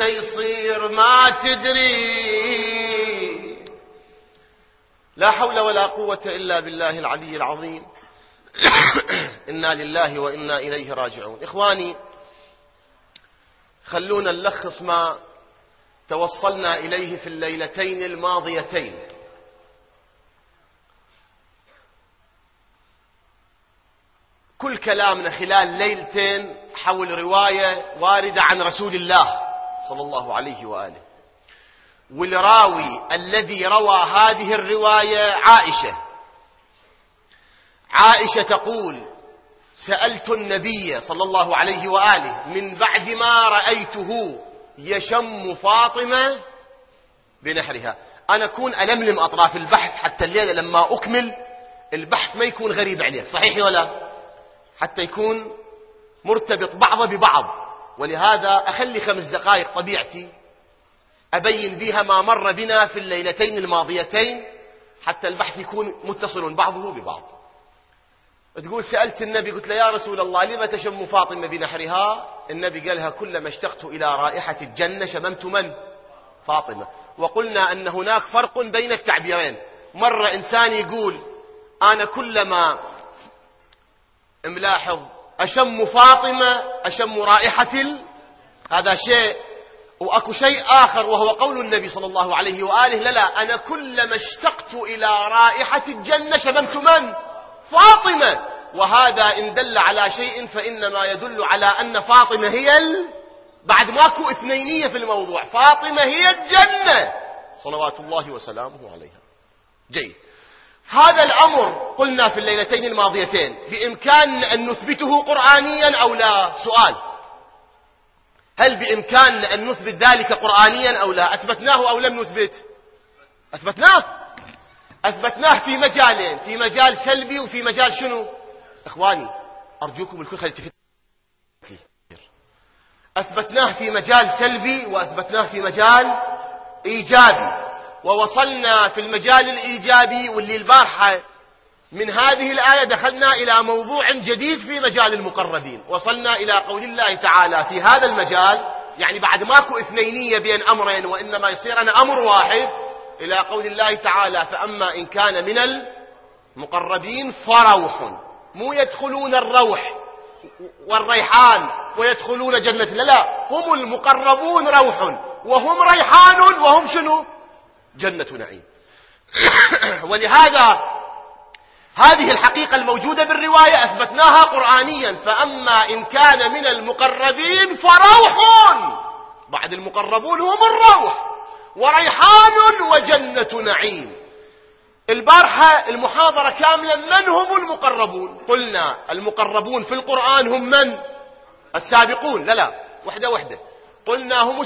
يصير ما تدري. لا حول ولا قوة إلا بالله العلي العظيم. إنا لله وإنا إليه راجعون. إخواني، خلونا نلخص ما توصلنا إليه في الليلتين الماضيتين. كل كلامنا خلال ليلتين حول رواية واردة عن رسول الله صلى الله عليه وآله، والراوي الذي روى هذه الرواية عائشة تقول: سألت النبي صلى الله عليه وآله من بعد ما رأيته يشم فاطمة بنحرها. أنا أكون ألملم أطراف البحث حتى الليلة لما أكمل البحث ما يكون غريب عليك، صحيح ولا؟ حتى يكون مرتبط بعضه ببعض. ولهذا أخلي 5 دقائق طبيعتي أبين بها ما مر بنا في الليلتين الماضيتين حتى البحث يكون متصل بعضه ببعض. تقول: سألت النبي، قلت له: يا رسول الله، لما تشم فاطمة بنحرها؟ النبي قالها: كلما اشتقت إلى رائحة الجنة شممت من؟ فاطمة. وقلنا أن هناك فرق بين التعبيرين. مرة إنسان يقول: أنا كلما ملاحظ أشم فاطمة أشم رائحة هذا شيء، وأكو شيء آخر وهو قول النبي صلى الله عليه وآله: لا، أنا كلما اشتقت إلى رائحة الجنة شممت من؟ فاطمة. وهذا إن دل على شيء فإنما يدل على أن فاطمة هي بعد ماكو اثنينية في الموضوع، فاطمة هي الجنة صلوات الله وسلامه عليها. جيد. هذا الأمر قلنا في الليلتين الماضيتين بإمكاننا أن نثبته قرآنيا أو لا؟ سؤال: هل بإمكاننا أن نثبت ذلك قرآنيا أو لا؟ أثبتناه أو لم نثبت؟ أثبتناه في مجالين، في مجال سلبي وفي مجال شنو؟ إخواني أرجوكم الكل خلي تفتح. أثبتناه في مجال سلبي وأثبتناه في مجال إيجابي. ووصلنا في المجال الإيجابي واللي البارحة من هذه الآية دخلنا إلى موضوع جديد في مجال المقربين. وصلنا إلى قول الله تعالى في هذا المجال، يعني بعد ماكو اثنينية بين أمرين وإنما يصير أنا أمر واحد، إلى قول الله تعالى: فأما إن كان من المقربين فروح. مو يدخلون الروح والريحان ويدخلون جنة، لا، هم المقربون روح وهم ريحان وهم شنو؟ جنة نعيم. ولهذا هذه الحقيقة الموجودة بالرواية أثبتناها قرآنيا: فأما إن كان من المقربين فروح. بعد المقربون هم الروح، وريحان وجنة نعيم. البارحة المحاضرة كاملة من هم المقربون؟ قلنا المقربون في القرآن هم من؟ السابقون. لا، وحدة. قلنا هم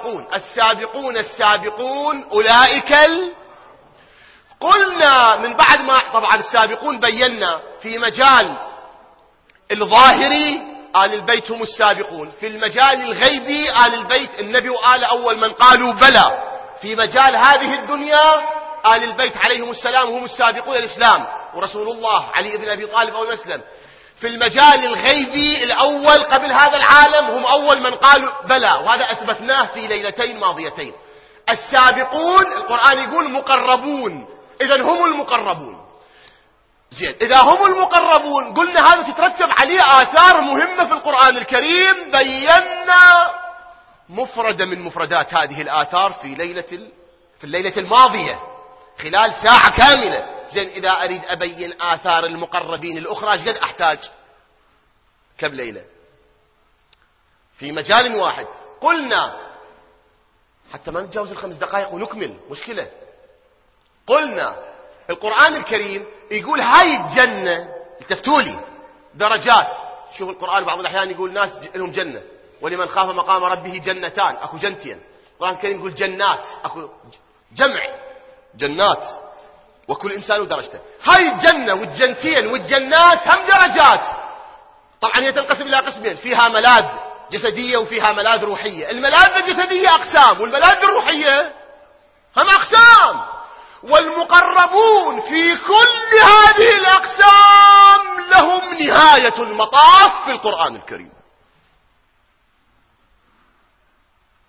السابقون أولئك قلنا من بعد ما طبعا السابقون بينا في مجال الظاهري آل البيت هم السابقون، في المجال الغيبي آل البيت النبي وآل أول من قالوا بلى، في مجال هذه الدنيا آل البيت عليهم السلام هم السابقون الإسلام، ورسول الله علي بن أبي طالب أول مسلم. في المجال الغيبي الأول قبل هذا العالم هم أول من قالوا بلى، وهذا أثبتناه في ليلتين ماضيتين. السابقون القرآن يقول مقربون، إذن هم المقربون. زين، إذا هم المقربون قلنا هذا تترتب عليه آثار مهمة في القرآن الكريم، بينا مفردة من مفردات هذه الآثار في الليلة الماضية خلال ساعة كاملة. زين، إذا أريد أبين آثار المقربين الأخرى قد أحتاج كم ليلة في مجال واحد؟ قلنا حتى ما نتجاوز 5 دقائق ونكمل مشكلة. قلنا القرآن الكريم يقول هاي الجنة، التفتوا لي درجات. شوف القرآن بعض الأحيان يقول ناس لهم جنة، ولمن خاف مقام ربه جنتان، أكو جنتين. القرآن الكريم يقول جنات، أكو جمع جنات، وكل إنسان ودرجته. هاي الجنة والجنتين والجنات هم درجات. طبعا هي تنقسم إلى قسمين، فيها ملاذ جسدية وفيها ملاذ روحية. الملاذ الجسدية أقسام، والملاذ الروحية هم أقسام. والمقربون في كل هذه الأقسام لهم نهاية المطاف في القرآن الكريم.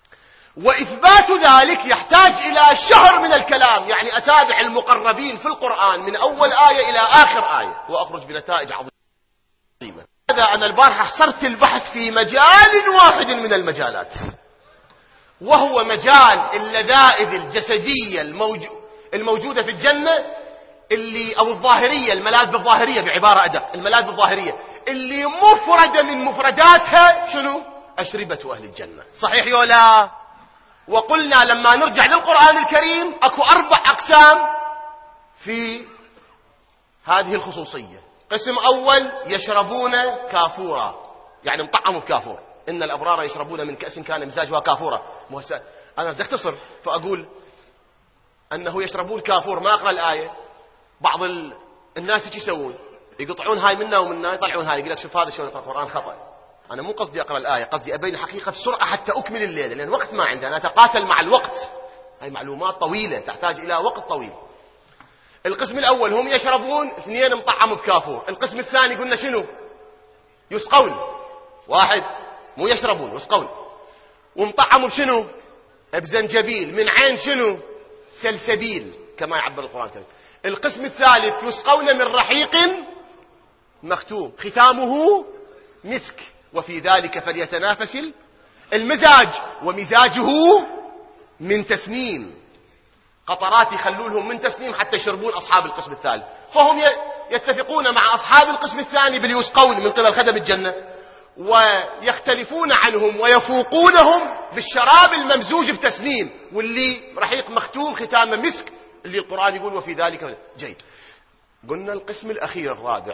وإثبات ذلك يحتاج إلى شهر من الكلام، يعني أتابع المقربين في القرآن من أول آية إلى آخر آية وأخرج بنتائج عظيمة. هذا أنا البارحة حصرت البحث في مجال واحد من المجالات، وهو مجال اللذائذ الجسدية الموجودة في الجنة، أو الظاهرية، الملاذ الظاهرية بعبارة أدق، الملاذ الظاهرية اللي مفردة من مفرداتها شنو؟ أشربة أهل الجنة. صحيح يولا؟ وقلنا لما نرجع للقرآن الكريم أكو 4 أقسام في هذه الخصوصية. قسم أول يشربون كافورا، يعني مطعموا بكافور. إن الأبرار يشربون من كأس كان مزاجها كافورا. أنا بدي أختصر فأقول أنه يشربون كافور، ما أقرأ الآية. بعض الناس ايش يسوون؟ يقطعون هاي منا ومنا، يطلعون هاي، يقول لك شوف هذا شلون يقرأ القرآن خطأ. أنا مو قصدي أقرأ الآية، قصدي أبين الحقيقة بسرعة حتى أكمل الليلة، لأن وقت ما عندي، أنا أتقاتل مع الوقت. هاي معلومات طويلة تحتاج إلى وقت طويل. القسم الأول هم يشربون، 2 مطعم بكافور. القسم الثاني قلنا شنو؟ يسقون. 1 مو يشربون، يسقون. ومطعم بشنو؟ بزنجبيل، من عين شنو؟ سلسبيل كما يعبر القرآن الكريم. القسم الثالث يسقون من رحيق مختوم ختامه مسك، وفي ذلك فليتنافس المزاج، ومزاجه من تسنيم. قطرات يخلولهم من تسنيم حتى يشربون أصحاب القسم الثالث. فهم يتفقون مع أصحاب القسم الثاني باليسقون من قبل خدم الجنة، ويختلفون عنهم ويفوقونهم بالشراب الممزوج بتسنيم، واللي رحيق مختوم ختامه مسك، اللي القرآن يقول وفي ذلك. جيد. قلنا القسم الأخير الرابع،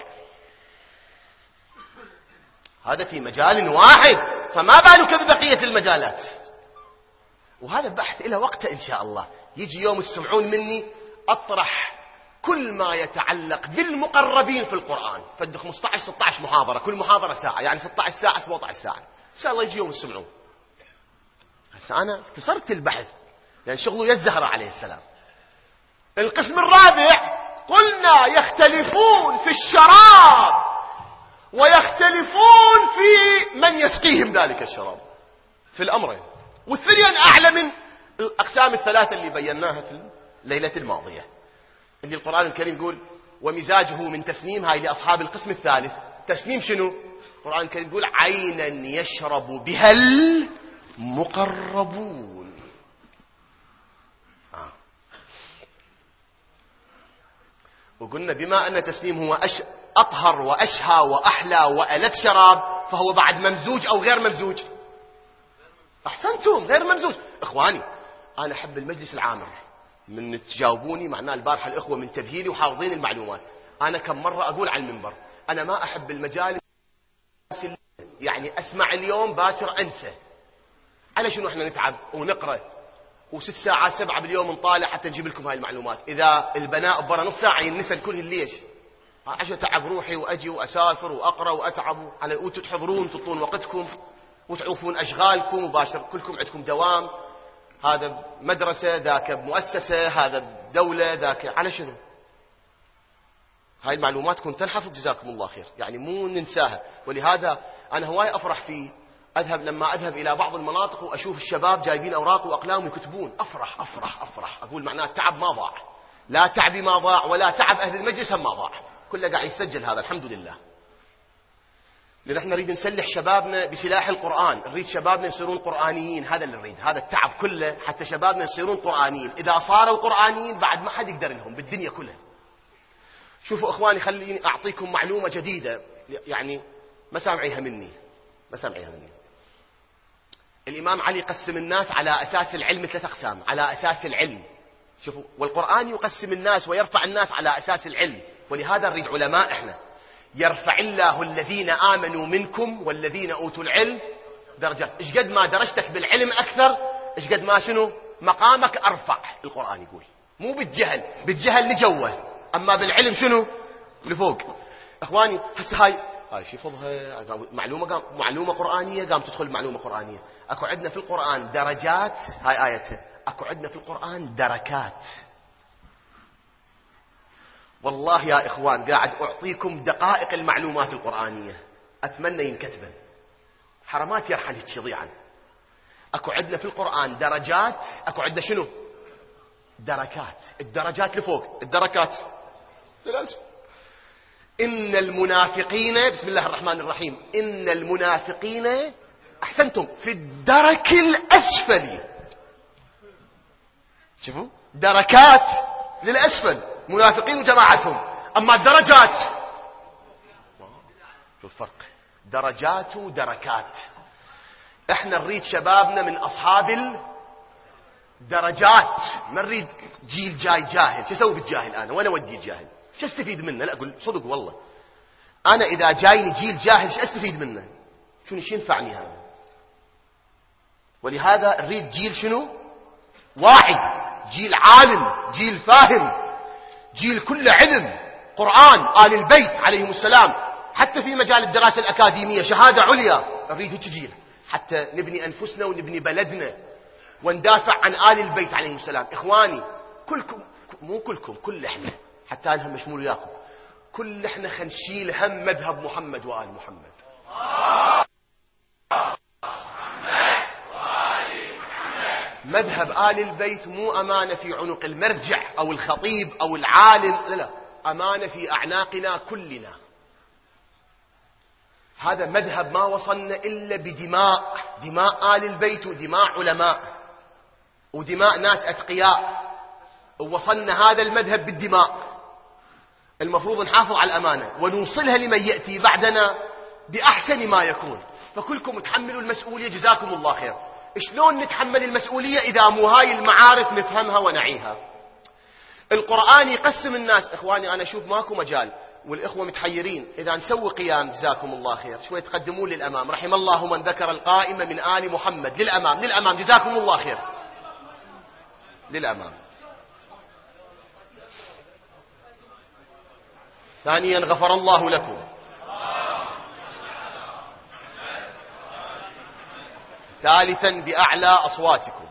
هذا في مجال واحد، فما بالك ببقية المجالات. وهذا بحث إلى وقته إن شاء الله. يجي يوم تسمعون مني أطرح كل ما يتعلق بالمقربين في القرآن، فد 15-16 محاضرة، كل محاضرة ساعة، يعني 16 ساعة 17 ساعة إن شاء الله. يجي يوم تسمعون. هسه أنا كسرت البحث لأن شغله الزهرة عليه السلام. القسم الرابع قلنا يختلفون في الشراب، ويختلفون في من يسقيهم ذلك الشراب، في الأمرين. والثنين أعلى من الأقسام الثلاثة اللي بيناها في الليلة الماضية، اللي القرآن الكريم يقول ومزاجه من تسنيم. هاي لأصحاب القسم الثالث. تسنيم شنو؟ القرآن الكريم يقول عينا يشرب بها المقربون. وقلنا بما أن تسنيم هو أطهر وأشهى وأحلى وألذ شراب، فهو بعد ممزوج أو غير ممزوج؟ أحسنتم، غير ممزوج. إخواني أنا أحب المجلس العامر، من تجاوبوني معناه البارحة الإخوة من تبهيلي وحافظين المعلومات. أنا كم مرة أقول على المنبر أنا ما أحب المجالس، يعني أسمع اليوم باكر أنسى. على شنو إحنا نتعب ونقرأ و6 ساعات 7 باليوم نطالع حتى نجيب لكم هاي المعلومات؟ إذا البناء برا نص ساعة ينسى الكل. ليش؟ عشان تعب روحي وأجي وأسافر وأقرأ وأتعب وأنتوا تحضرون تطلون وقتكم وتعوفون أشغالكم وباشر، كلكم عندكم دوام، هذا مدرسة، ذاك مؤسسة، هذا دولة، ذاك. على شنو؟ هاي المعلومات كنت تنحفظ جزاكم الله خير، يعني مو ننساها. ولهذا أنا هواي أفرح في لما أذهب إلى بعض المناطق وأشوف الشباب جايبين أوراق وأقلام ويكتبون، أفرح أفرح أفرح. أقول معناه التعب ما ضاع، لا تعبي ما ضاع ولا تعب أهل المجلس ما ضاع، كله قاعد يسجل هذا الحمد لله. لأن احنا نريد نسلح شبابنا بسلاح القرآن، نريد شبابنا يصيرون قرآنيين، هذا اللي نريد. هذا التعب كله حتى شبابنا يصيرون قرآنيين. إذا صاروا قرآنيين بعد ما حد يقدر لهم بالدنيا كلها. شوفوا إخواني، خليني أعطيكم معلومة جديدة، يعني ما سامعيها مني. الإمام علي قسم الناس على أساس العلم 3 أقسام، على أساس العلم. شوفوا، والقرآن يقسم الناس ويرفع الناس على أساس العلم. ولهذا نريد علماء احنا. يرفع الله الذين آمنوا منكم والذين أوتوا العلم درجات. إيش قد ما درجتك بالعلم أكثر، إيش قد ما شنو مقامك أرفع. القرآن يقول مو بالجهل، بالجهل لجوه، أما بالعلم شنو لفوق. إخواني هسه هاي شي فضها معلومة قرآنية، قام تدخل معلومة قرآنية. أكو عندنا في القرآن درجات، هاي آيتها. أكو عندنا في القرآن دركات. والله يا إخوان قاعد أعطيكم دقائق المعلومات القرآنية، أتمنى ينكتبن، حرمات يرحل هيك يضيعن. اكو عندنا في القرآن درجات، اكو عندنا شنو؟ دركات. الدرجات لفوق، الدركات للأسف. إن المنافقين، بسم الله الرحمن الرحيم، إن المنافقين أحسنتم في الدرك الأسفل. شوفوا دركات للأسفل، منافقين وجماعتهم. أما الدرجات شو الفرق؟ درجات ودركات. احنا نريد شبابنا من أصحاب الدرجات، ما نريد جيل جاي جاهل. شو اسوي بالجاهل أنا؟ وأنا ودي الجاهل؟ شو استفيد منه؟ لا أقول صدق والله، أنا إذا جايني جيل جاهل شو استفيد منه؟ شو ينفعني هذا؟ ولهذا نريد جيل شنو؟ واعي، جيل عالم، جيل فاهم، جيل كله علم، قرآن، آل البيت عليهم السلام. حتى في مجال الدراسة الأكاديمية شهادة عليا، نريد هيك جيل حتى نبني أنفسنا ونبني بلدنا وندافع عن آل البيت عليهم السلام. إخواني كلكم، مو كلكم، كل إحنا، حتى أنهم مشمول وياكم، كل إحنا خنشيل هم مذهب محمد وآل محمد. مذهب آل البيت مو أمانة في عنق المرجع أو الخطيب أو العالم، لا لا، أمانة في أعناقنا كلنا. هذا مذهب ما وصلنا إلا بدماء، دماء آل البيت ودماء علماء ودماء ناس أتقياء، ووصلنا هذا المذهب بالدماء. المفروض نحافظ على الأمانة ونوصلها لمن يأتي بعدنا بأحسن ما يكون. فكلكم تحملوا المسؤولية، جزاكم الله خير. شلون نتحمل المسؤولية إذا مو هاي المعارف نفهمها ونعيها؟ القرآن يقسم الناس. إخواني أنا أشوف ماكو مجال، والإخوة متحيرين، إذا نسوي قيام جزاكم الله خير شوي تقدمون للأمام. رحم الله من ذكر القائمة من آل محمد. للأمام، للأمام، جزاكم الله خير، للأمام. ثانيا غفر الله لكم. ثالثا بأعلى أصواتكم.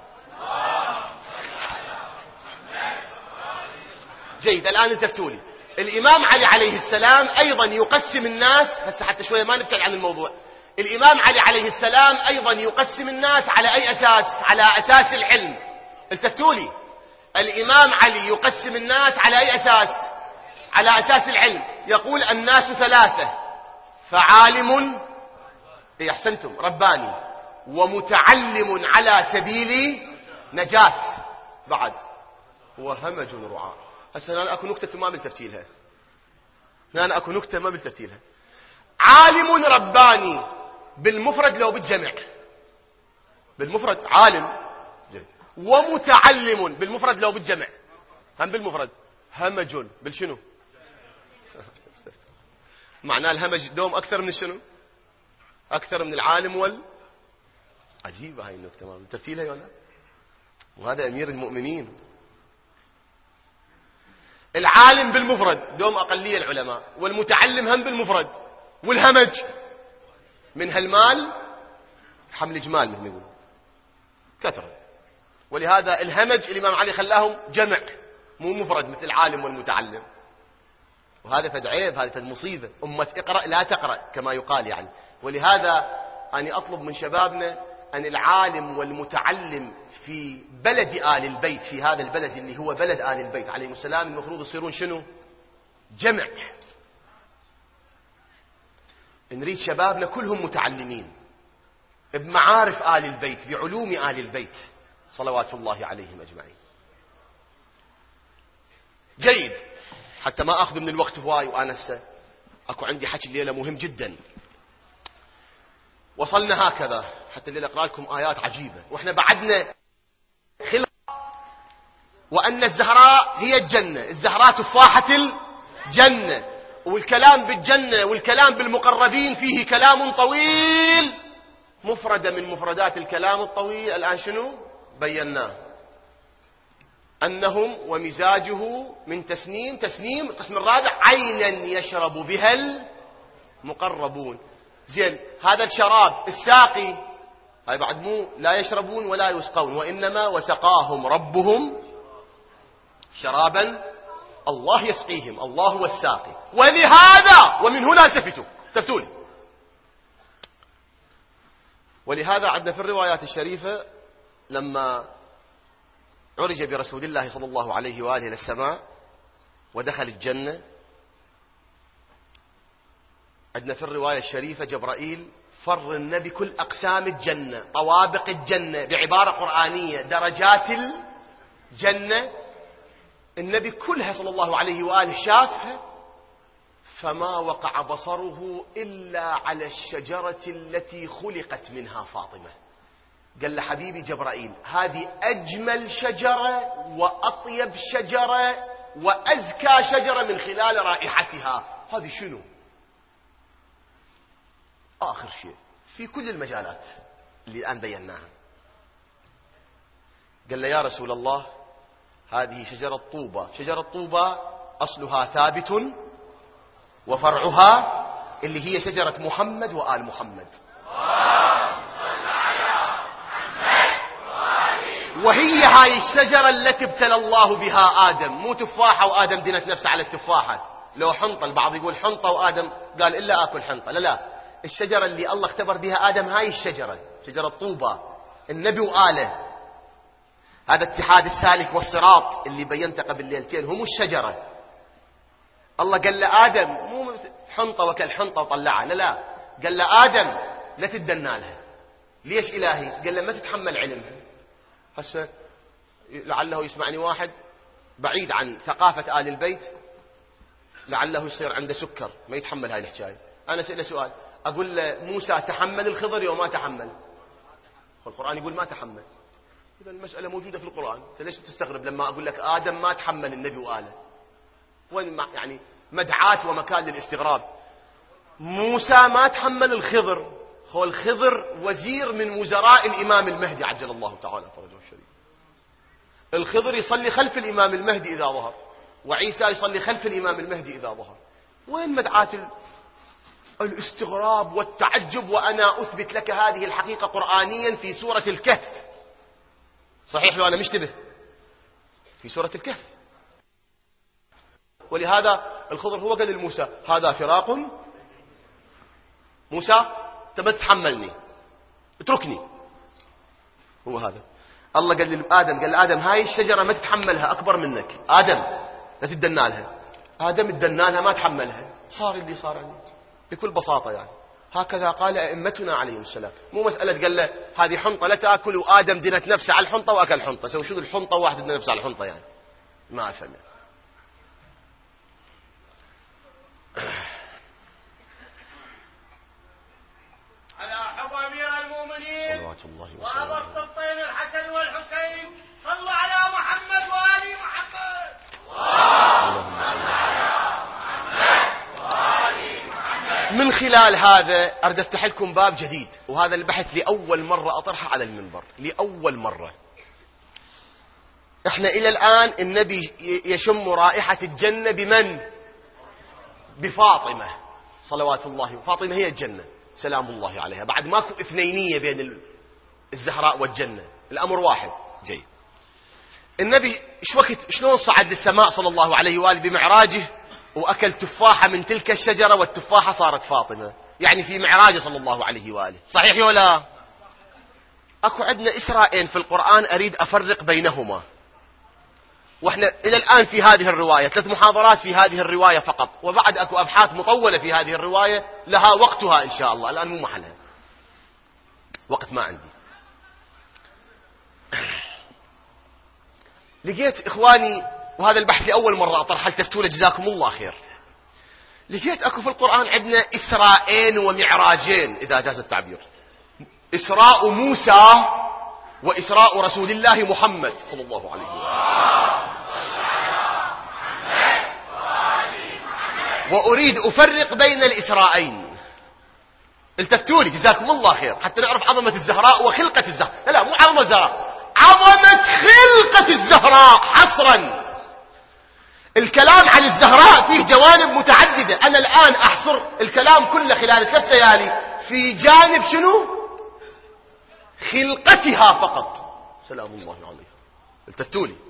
جيد. الآن التفتوا لي. الإمام علي عليه السلام أيضا يقسم الناس، هسه حتى شوية ما نبتعد عن الموضوع. الإمام علي عليه السلام أيضا يقسم الناس على أي أساس؟ على أساس العلم. التفتوا لي. الإمام علي يقسم الناس على أي أساس؟ على أساس العلم. يقول الناس ثلاثة: فعالم، أحسنتم، رباني، ومتعلم على سبيل نجاة، بعد وهمج رعاة. هسه أنا أكو نكتة ما بالتفتيلها، أنا أكو نكتة ما بالتفتيلها. عالم رباني بالمفرد لو بالجمع؟ بالمفرد عالم. ومتعلم بالمفرد لو بالجمع؟ هم بالمفرد. همج بالشنو؟ معناه الهمج دوم أكثر من الشنو؟ أكثر من العالم عجيبة هاي النكتة ما بالتفتيلها ولا؟ وهذا أمير المؤمنين. العالم بالمفرد دوم أقلية العلماء، والمتعلم هم بالمفرد، والهمج من هالمال حمل جمال مثل ما يقول كثرة. ولهذا الهمج الإمام علي خلاهم جمع مو مفرد مثل العالم والمتعلم. وهذا فد عيب، هذا فد مصيبة. أمة اقرأ لا تقرأ كما يقال يعني. ولهذا أنا أطلب من شبابنا أن العالم والمتعلم في بلد آل البيت، في هذا البلد اللي هو بلد آل البيت عليهم السلام، المفروض يصيرون شنو؟ جمع. نريد شبابنا كلهم متعلمين بمعارف آل البيت، بعلوم آل البيت صلوات الله عليهم أجمعين. جيد. حتى ما أخذ من الوقت هواي، وأنا أكو عندي حكي الليلة مهم جدا. وصلنا هكذا حتى الليلة أقرأ لكم آيات عجيبة، وإحنا بعدنا خلق. وأن الزهراء هي الجنة، الزهراء تفاحة الجنة. والكلام بالجنة والكلام بالمقربين فيه كلام طويل، مفردة من مفردات الكلام الطويل الآن شنو بيناه؟ أنهم ومزاجه من تسنيم. تسنيم القسم الرابع: عينا يشرب بها المقربون. زين، هذا الشراب الساقي هاي بعد مو لا يشربون ولا يسقون، وإنما وسقاهم ربهم شرابا الله يسقيهم، الله هو الساقي. ولهذا ومن هنا التفتوا لي. ولهذا عندنا في الروايات الشريفة لما عرج برسول الله صلى الله عليه وآله إلى السماء ودخل الجنة، عندنا في الرواية الشريفة جبرائيل فر النبي كل أقسام الجنة، طوابق الجنة، بعبارة قرآنية درجات الجنة، النبي كلها صلى الله عليه وآله شافها، فما وقع بصره إلا على الشجرة التي خلقت منها فاطمة. قال له حبيبي جبرائيل هذه أجمل شجرة وأطيب شجرة وأزكى شجرة من خلال رائحتها، هذه شنو؟ آخر شيء في كل المجالات اللي الآن بيناها. قال له يا رسول الله هذه شجرة طوبى، شجرة طوبى أصلها ثابت وفرعها اللي هي شجرة محمد وآل محمد، وهي هاي الشجرة التي ابتلى الله بها آدم، مو تفاحة وآدم دنت نفسه على التفاحة، لو حنطة البعض يقول حنطة وآدم قال إلا آكل حنطة، لا، الشجرة اللي الله اختبر بها آدم هاي الشجرة، شجرة طوبى، النبي وآله، هذا اتحاد السالك والصراط اللي بينته قبل ليلتين هم الشجرة. الله قال له آدم مو حنطة وكل حنطة وطلعها، لا، قال له آدم لا تدنى لها. ليش إلهي؟ قال له ما تتحمل علمها. هسه لعله يسمعني واحد بعيد عن ثقافة آل البيت، لعله يصير عنده سكر ما يتحمل هاي الحكاية. أنا أسأله سؤال، أقول له موسى تحمل الخضر يوم ما تحمل؟ والقرآن يقول ما تحمل. إذا المسألة موجودة في القرآن، أنت ليش تستغرب لما أقول لك آدم ما تحمل النبي وآله؟ وين يعني مدعاة ومكان للاستغراب. موسى ما تحمل الخضر، هو الخضر وزير من وزراء الإمام المهدي عجل الله تعالى فرجه الشريف. الخضر يصلي خلف الإمام المهدي إذا ظهر، وعيسى يصلي خلف الإمام المهدي إذا ظهر. وين مدعاة الاستغراب والتعجب؟ وأنا أثبت لك هذه الحقيقة قرآنيا في سورة الكهف. صحيح لو أنا مشتبه في سورة الكهف. ولهذا الخضر هو قال لموسى هذا فراق، موسى أنت ما تتحملني اتركني. هو هذا الله قال لآدم، قال لآدم هاي الشجرة ما تتحملها أكبر منك، آدم لا تدنى لها. آدم اتدنى لها ما تحملها، صار اللي صار عنه بكل بساطة. يعني هكذا قال أئمتنا عليهم السلام. مو مسألة قال له هذه حنطة لا تأكل وآدم دنت نفسه على الحنطة وأكل حنطة. سوي شنو الحنطة واحد دنت نفسه على الحنطة؟ يعني ما أفهم. على حب أمير المؤمنين صلوات الله وسلامه وأبا السبطين الحسن والحسين، صلوا على محمد وآل محمد. من خلال هذا أريد أفتح لكم باب جديد، وهذا البحث لأول مرة أطرحه على المنبر، لأول مرة. احنا إلى الآن النبي يشم رائحة الجنة بمن؟ بفاطمة صلوات الله. فاطمة هي الجنة سلام الله عليها، بعد ماكو اثنينية بين الزهراء والجنة، الأمر واحد. جيد. النبي شلون صعد للسماء صلى الله عليه وآله بمعراجه وأكل تفاحة من تلك الشجرة، والتفاحة صارت فاطمة، يعني في معراجه صلى الله عليه وآله. صحيح ولا؟ أكو عندنا إسراءين في القرآن أريد أفرق بينهما، وإحنا إلى الآن في هذه الرواية 3 محاضرات في هذه الرواية فقط، وبعد أكو أبحاث مطولة في هذه الرواية لها وقتها إن شاء الله، الآن مو محلها، وقت ما عندي. لقيت إخواني، وهذا البحث لأول مرة أطرحه لتفتوله جزاكم الله خير، لقيت أكو في القرآن عندنا إسراءين ومعراجين إذا جاز التعبير، إسراء موسى وإسراء رسول الله محمد صلى الله عليه وسلم. وأريد أفرق بين الإسراءين. التفتوا لي جزاكم الله خير حتى نعرف عظمة الزهراء وخلقة الزهراء. لا مو عظمة الزهراء، عظمة خلقة الزهراء حصرا. الكلام عن الزهراء فيه جوانب متعددة، أنا الآن أحصر الكلام كله خلال 3 ليالي في جانب شنو؟ خلقتها فقط سلام الله عليها. التفتوا لي.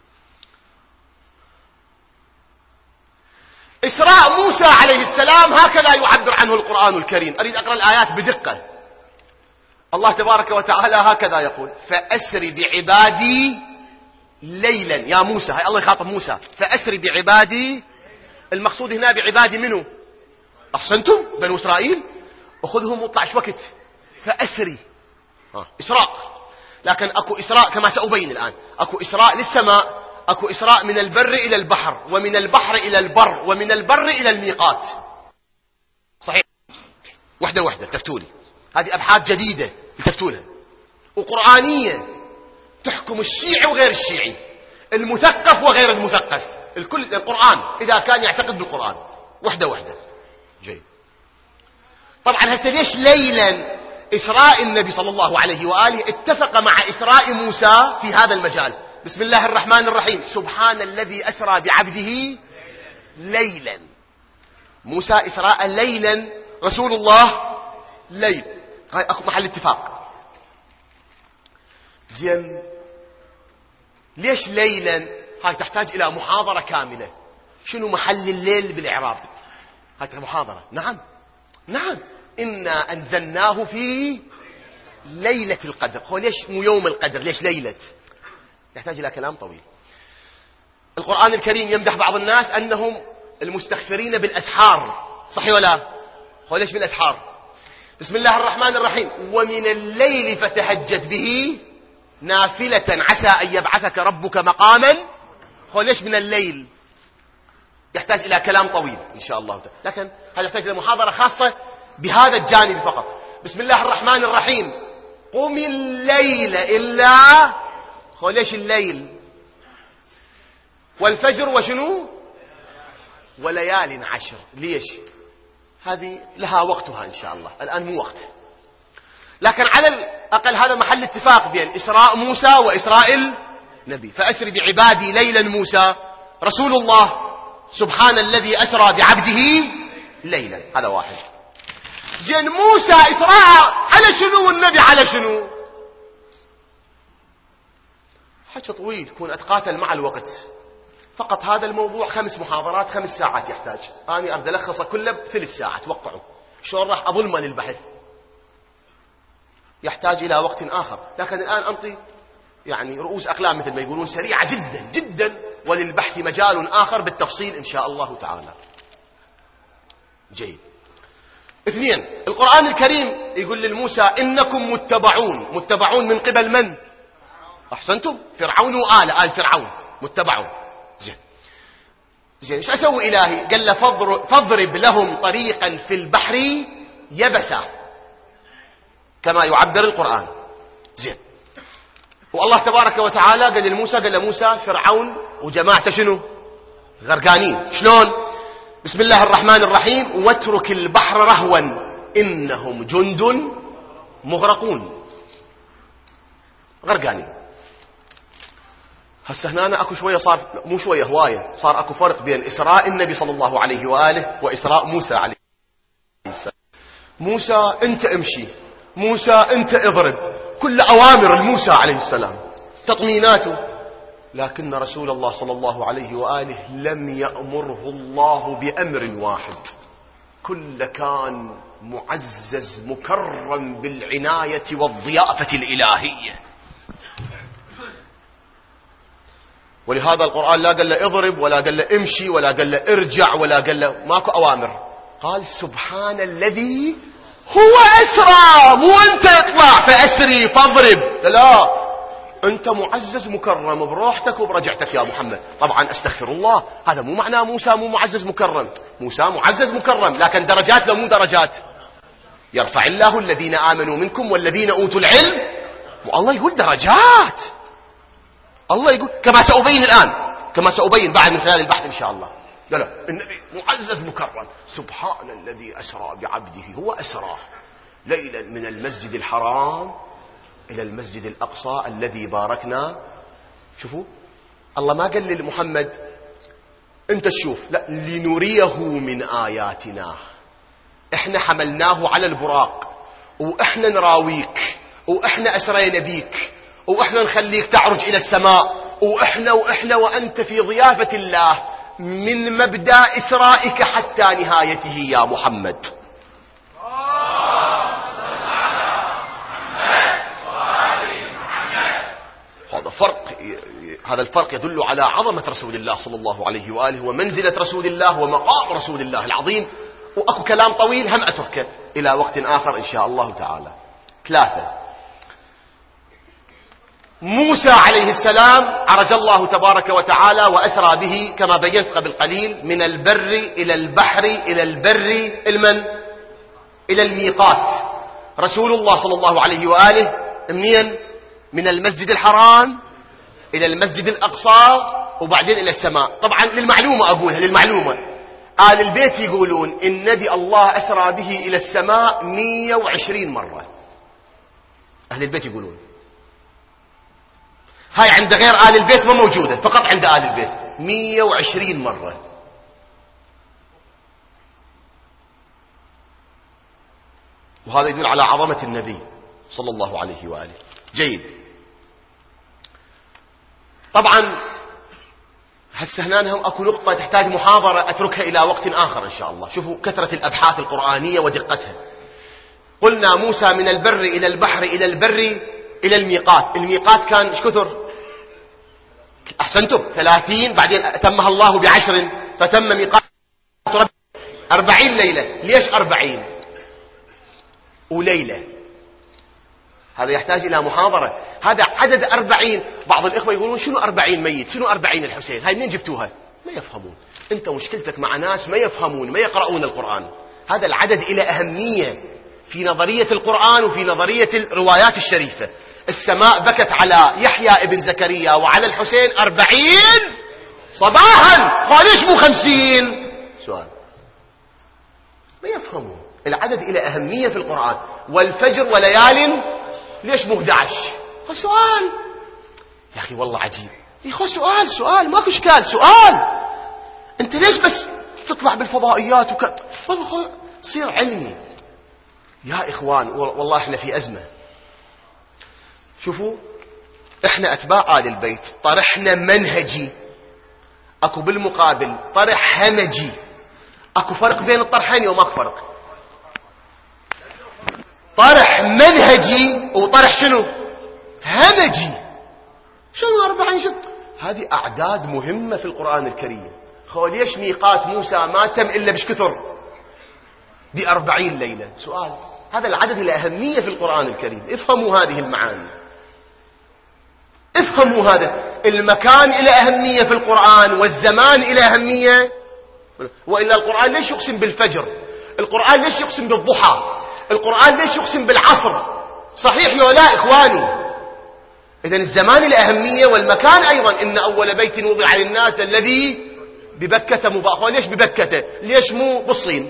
إسراء موسى عليه السلام هكذا يعبر عنه القرآن الكريم. أريد أقرأ الآيات بدقة. الله تبارك وتعالى هكذا يقول: فأسر بعبادي ليلا. يا موسى، هاي الله يخاطب موسى: فأسر بعبادي. المقصود هنا بعبادي منه؟ أحسنتم، بنو إسرائيل. أخذهم واطلعش وقت. فأسري إسراء، لكن أكو إسراء كما سأبين الآن. أكو إسراء للسماء، أكو إسراء من البر إلى البحر، ومن البحر إلى البر، ومن البر إلى الميقات. صحيح؟ وحدة وحدة التفتولي. هذه أبحاث جديدة التفتولها وقرآنية تحكم الشيعي وغير الشيعي، المثقف وغير المثقف، الكل القرآن إذا كان يعتقد بالقرآن. وحدة وحدة. جيد. طبعا هسه ليش ليلا إسراء النبي صلى الله عليه وآله اتفق مع إسراء موسى في هذا المجال؟ بسم الله الرحمن الرحيم: سبحان الذي أسرى بعبده ليلا. موسى إسراء ليلا، رسول الله ليل. هاي أكو محل اتفاق. زين، ليش ليلا؟ هاي تحتاج إلى محاضرة كاملة. شنو محل الليل بالإعراب؟ هاي محاضرة. نعم إنا أنزلناه في ليلة القدر. هو ليش مو يوم القدر؟ ليش ليلة؟ يحتاج إلى كلام طويل. القرآن الكريم يمدح بعض الناس أنهم المستغفرين بالأسحار، صحيح ولا؟ هو ليش بالأسحار؟ بسم الله الرحمن الرحيم: ومن الليل فتهجد به نافلة عسى أن يبعثك ربك مقاما. هو ليش من الليل؟ يحتاج إلى كلام طويل إن شاء الله، لكن هذا يحتاج إلى محاضرة خاصة بهذا الجانب فقط. بسم الله الرحمن الرحيم: قم الليل إلا. هو ليش الليل؟ والفجر وشنو؟ وليال عشر. ليش؟ هذه لها وقتها إن شاء الله، الآن مو وقت، لكن على الأقل هذا محل اتفاق بين إسراء موسى وإسراء النبي. فأسر بعبادي ليلا موسى رسول الله، سبحان الذي أسرى بعبده ليلا. هذا واحد. زين، موسى إسراء على شنو والنبي على شنو؟ حكي طويل، كون أتقاتل مع الوقت. فقط هذا الموضوع 5 محاضرات 5 ساعات يحتاج. أنا أريد ألخصه كله ب3 ساعات. وقعوا شلون راح أظلمه للبحث؟ يحتاج إلى وقت آخر، لكن الآن أنطي يعني رؤوس أقلام مثل ما يقولون، سريعة جدا جدا، وللبحث مجال آخر بالتفصيل إن شاء الله تعالى. جيد. 2، القرآن الكريم يقول للموسى: إنكم متبعون من قبل من؟ أحسنتم، فرعون وآل فرعون متبعون. زين ايش أسوي إلهي؟ قال له: فاضرب لهم طريقا في البحر يبسا، كما يعبر القرآن. زين، والله تبارك وتعالى قال لموسى، قال لموسى: فرعون وجماعته شنو؟ غرقانين. شلون؟ بسم الله الرحمن الرحيم: واترك البحر رهوا إنهم جند مغرقون. غرقانين. هسه هنا اكو شويه، صار مو شويه، هوايه، صار اكو فرق بين اسراء النبي صلى الله عليه واله واسراء موسى عليه السلام. موسى انت امشي، موسى انت اضرب، كل اوامر الموسى عليه السلام، تطميناته. لكن رسول الله صلى الله عليه واله لم يأمره الله بأمر واحد، كل كان معزز مكرم بالعناية والضيافة الإلهية. ولهذا القرآن لا قال له اضرب، ولا قال له امشي، ولا قال له ارجع، ولا قال له، ماكو أوامر. قال: سبحان الذي هو أسرى. مو أنت اطلع فأسري فاضرب، لا، أنت معزز مكرم بروحتك وبرجعتك يا محمد. طبعا أستغفر الله، هذا مو معناه موسى مو معزز مكرم. موسى معزز مكرم، لكن درجات لو مو درجات. يرفع الله الذين آمنوا منكم والذين أوتوا العلم. والله يقول درجات، الله يقول كما سأبين الآن، كما سأبين بعد من خلال البحث إن شاء الله. قال النبي معزز مكرم. سبحان الذي أسرى بعبده، هو أسرى ليلا من المسجد الحرام إلى المسجد الأقصى الذي باركنا. شوفوا، الله ما قال لمحمد أنت تشوف، لا، لنريه من آياتنا. إحنا حملناه على البراق، وإحنا نراويك، وإحنا أسرينا بيك، وإحنا نخليك تعرج إلى السماء، وإحنا وأنت في ضيافة الله من مبدأ إسرائك حتى نهايته يا محمد. هذا الفرق يدل على عظمة رسول الله صلى الله عليه وآله ومنزلة رسول الله ومقام رسول الله العظيم. وأكو كلام طويل هم أتركه إلى وقت آخر إن شاء الله تعالى. 3. موسى عليه السلام عرج الله تبارك وتعالى وأسرى به كما بينت قبل قليل من البر إلى البحر إلى البر إلى الميقات. رسول الله صلى الله عليه وآله منين؟ من المسجد الحرام إلى المسجد الأقصى وبعدين إلى السماء. طبعا للمعلومة أقولها للمعلومة، آل البيت يقولون النبي الله أسرى به إلى السماء 120 مرة. أهل البيت يقولون هاي عند غير آل البيت ما موجودة، فقط عند آل البيت 120 مرة. وهذا يدل على عظمة النبي صلى الله عليه وآله. جيد. طبعا هسه هنا اكو نقطة تحتاج محاضرة اتركها الى وقت اخر ان شاء الله. شوفوا كثرة الابحاث القرآنية ودقتها. قلنا موسى من البر الى البحر الى البر الى الميقات. الميقات كان ايش كثر؟ احسنتم 30، بعدين اتمها الله ب10 فتم ميقات 40 ليلة. ليش 40 وليلة؟ هذا يحتاج إلى محاضرة. هذا عدد 40. بعض الإخوة يقولون شنو 40 ميت، شنو 40 الحسين، هاي منين جبتوها؟ ما يفهمون. أنت مشكلتك مع ناس ما يفهمون ما يقرؤون القرآن. هذا العدد إلى أهمية في نظرية القرآن وفي نظرية الروايات الشريفة. السماء بكت على يحيى ابن زكريا وعلى الحسين 40 صباحا، قال ليش مو 50؟ سؤال. ما يفهمون. العدد إلى أهمية في القرآن. والفجر وليال ليش مو 11؟ سؤال يا أخي والله عجيب يا أخي. سؤال ماكو إشكال. سؤال أنت ليش بس تطلع بالفضائيات والله صير علمي يا إخوان. والله إحنا في أزمة. شوفوا إحنا أتباع آل البيت طرحنا منهجي، أكو بالمقابل طرح همجي. أكو فرق بين الطرحين وماكو فرق. طرح منهجي وطرح شنو؟ همجي. شنو 40 شنو؟ هذه أعداد مهمة في القرآن الكريم. ليش ميقات موسى ما تم إلا بش كثر؟ ب40 ليلة. سؤال. هذا العدد له أهمية في القرآن الكريم. افهموا هذه المعاني، افهموا هذا المكان له أهمية في القرآن والزمان له أهمية. وإلا القرآن ليش يقسم بالفجر؟ القرآن ليش يقسم بالضحى؟ القرآن ليش يقسم بالعصر؟ صحيح يا لا إخواني؟ إذن الزمان الأهمية والمكان أيضا. إن أول بيت وضع للناس الذي ببكة مبارك. ليش ببكة؟ ليش مو بالصين؟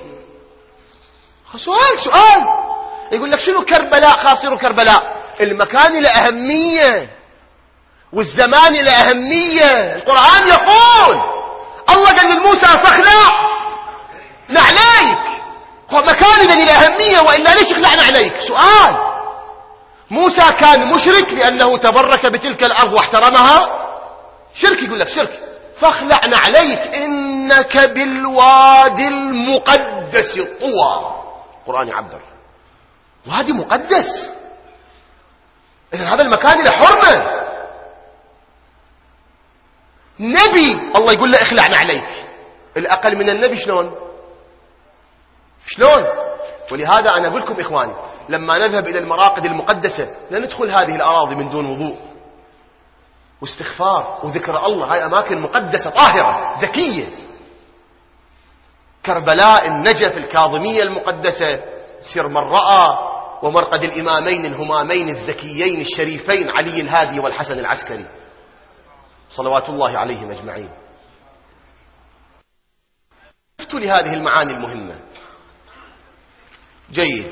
سؤال. يقول لك شنو كربلاء؟ خاصروا كربلاء. المكان له أهمية والزمان له أهمية. القرآن يقول الله قال لموسى فاخلع نعليك. هو مكان إذن له أهمية، وإلا ليش اخلعنا عليك؟ سؤال. موسى كان مشرك لأنه تبرك بتلك الأرض واحترمها. شرك. يقول لك شرك. فاخلعنا عليك إنك بالوادي المقدس طوى. القرآن يعبر وادي مقدس. إذن هذا المكان له حرمة. نبي الله يقول له اخلعنا عليك. الأقل من النبي شلون؟ ولهذا أنا أقول لكم إخواني لما نذهب إلى المراقد المقدسة لا ندخل هذه الأراضي من دون وضوء واستغفار وذكر الله. هاي أماكن مقدسة طاهرة زكية. كربلاء، النجف، الكاظمية المقدسة، سر من رأى، ومرقد الإمامين الهمامين الزكيين الشريفين علي الهادي والحسن العسكري صلوات الله عليهم أجمعين. شفتوا لهذه المعاني المهمة. جيد.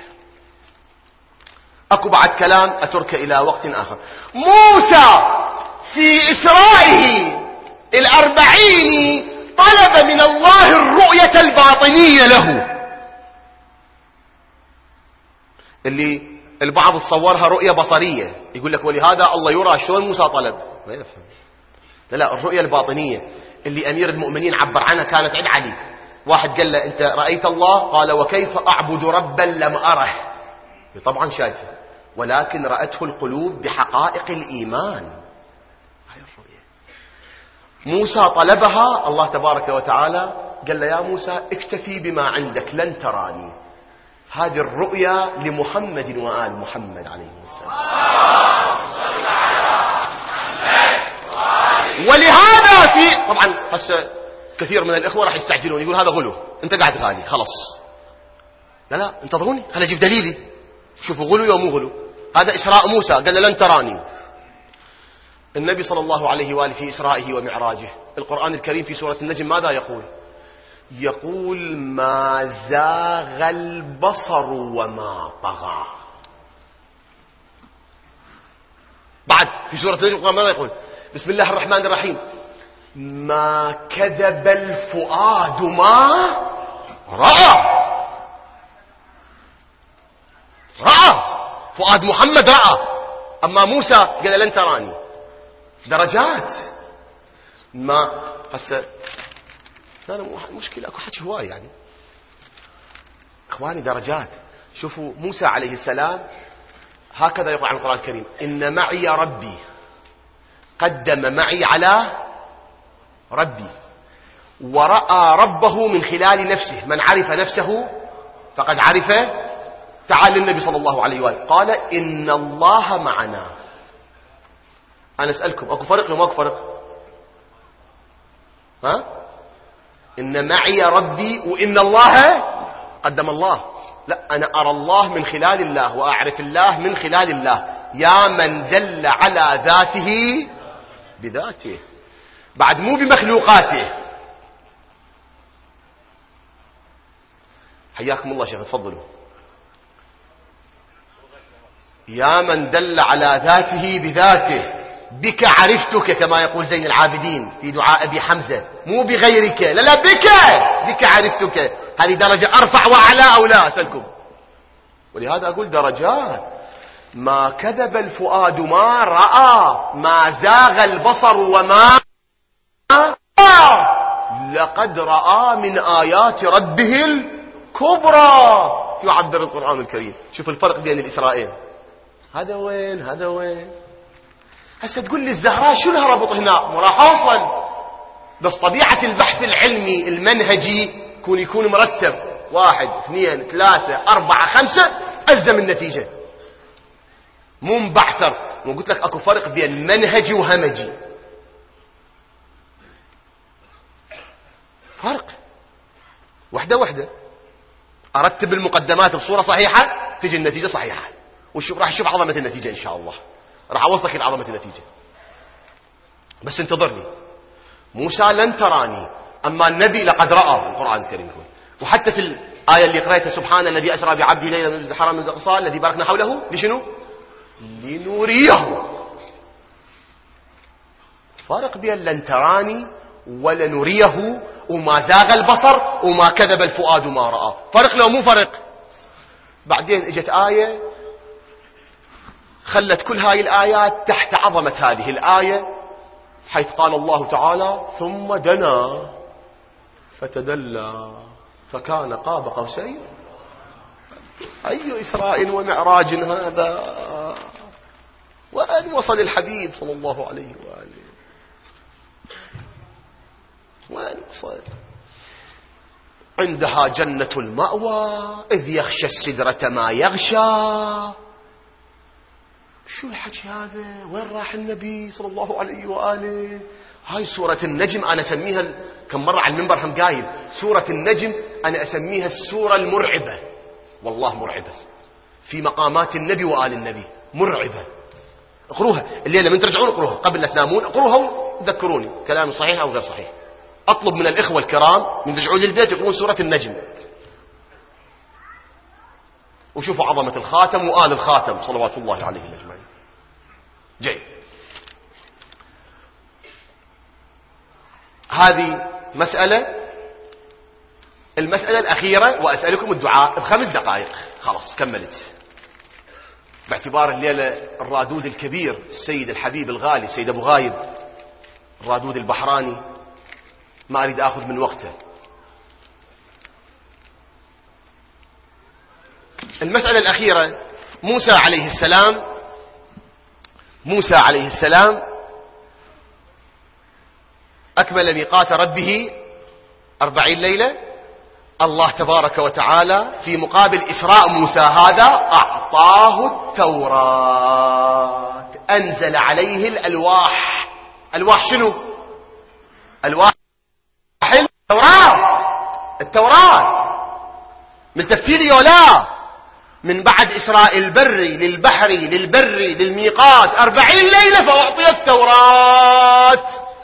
أكو بعد كلام أترك إلى وقت آخر. موسى في إسرائه 40 طلب من الله الرؤية الباطنية له، اللي البعض تصورها رؤية بصرية. يقول لك ولهذا الله يرى. شلون موسى طلب؟ ما يفهم. لا الرؤية الباطنية اللي أمير المؤمنين عبر عنها كانت عند علي. واحد قال له أنت رأيت الله؟ قال وكيف أعبد ربا لم أره. طبعا شايفه، ولكن رأته القلوب بحقائق الإيمان. هاي الرؤية. موسى طلبها، الله تبارك وتعالى قال له يا موسى اكتفي بما عندك لن تراني. هذه الرؤيا لمحمد وآل محمد عليه السلام. ولهذا في طبعا هسه كثير من الإخوة راح يستعجلون يقول هذا غلو، انت قاعد غالي خلاص. لا انتظروني خليني اجيب دليلي. شوفوا غلو يوم مو غلو. هذا إسراء موسى قال له لن تراني. النبي صلى الله عليه وآله في إسرائه ومعراجه القرآن الكريم في سورة النجم ماذا يقول؟ يقول ما زاغ البصر وما طغى. بعد في سورة النجم القرآن ماذا يقول؟ بسم الله الرحمن الرحيم ما كذب الفؤاد ما رأى. فؤاد محمد رأى، أما موسى قال لن تراني. درجات. ما هسه لا مشكلة اكو حكي هواي يعني اخواني درجات. شوفوا موسى عليه السلام هكذا يقول عن القرآن الكريم إن معي ربي قدم معي على ربي ورأى ربه من خلال نفسه. من عرف نفسه فقد عرف. تعال للنبي صلى الله عليه وآله قال إن الله معنا. أنا أسألكم أكو فرق ولا ما أكو فرق؟ ها؟ إن معي ربي وإن الله قدم الله. لا أنا أرى الله من خلال الله وأعرف الله من خلال الله. يا من دل على ذاته بذاته بعد مو بمخلوقاته. حياكم الله شيخ تفضلوا. يا من دل على ذاته بذاته بك عرفتك كما يقول زين العابدين في دعاء أبي حمزة مو بغيرك. لا بك عرفتك. هذه درجة أرفع وأعلى أو لا أسألكم. ولهذا أقول درجات. ما كذب الفؤاد ما رأى ما زاغ البصر وما لقد رأى من آيات ربه الكبرى. يعبر القرآن الكريم. شوف الفرق بين الإسرائيل. هذا وين هسه تقول لي الزهراء شو لها ربط هنا؟ وراح أوصل. بس طبيعة البحث العلمي المنهجي يكون مرتب 1 2 3 4 5 ألزم النتيجة مو مبعثر. وقلت لك أكو فرق بين منهجي وهمجي. فرق وحدة أرتب المقدمات بصورة صحيحة تجي النتيجة صحيحة. راح أشوف عظمة النتيجة إن شاء الله. راح أوصلك لعظمة النتيجة. بس انتظرني. موسى لن تراني أما النبي لقد رأى. القرآن الكريم يقول. وحتى في الآية اللي قرأتها سبحان الذي أسرى بعبده ليلا من المسجد الحرام من الأقصى الذي باركنا حوله لشنو؟ لنريه. فرق بين لن تراني ولنريه وما زاغ البصر وما كذب الفؤاد ما رأى. فرق لو مو فرق. بعدين اجت آية خلت كل هاي الآيات تحت عظمة هذه الآية حيث قال الله تعالى ثم دنا فتدلى فكان قاب قوسين. أي إسراء ومعراج هذا. وأن وصل الحبيب صلى الله عليه وآله. وأن وصل عندها جنة المأوى إذ يخشى السدرة ما يغشى. شو الحكي هذا؟ وين راح النبي صلى الله عليه وآله؟ هاي سورة النجم أنا أسميها كم مرة على المنبر هم قايل سورة النجم أنا أسميها السورة المرعبة. والله مرعبة في مقامات النبي وآل النبي. مرعبة. اقروها الليلة من ترجعون اقروها قبل لا تنامون. اقروها وذكروني كلام صحيح أو غير صحيح. أطلب من الإخوة الكرام من رجعوا للبيت يقرون سورة النجم وشوفوا عظمة الخاتم وآل الخاتم صلوات الله عليه أجمعين. جيد. هذه مسألة. المسألة الأخيرة وأسألكم الدعاء ب5 دقائق خلاص كملت. باعتبار الليلة الرادود الكبير السيد الحبيب الغالي السيد أبو غايب الرادود البحراني ما أريد أخذ من وقته. المسألة الأخيرة موسى عليه السلام أكمل ميقات ربه 40 ليلة. الله تبارك وتعالى في مقابل إسراء موسى هذا أعطاه التوراة، أنزل عليه الألواح. ألواح شنو؟ ألواح التوراة. ملتفتي لي ولا؟ من بعد إسراء البري للبحري للبري للميقات 40 ليلة فأعطي التوراة.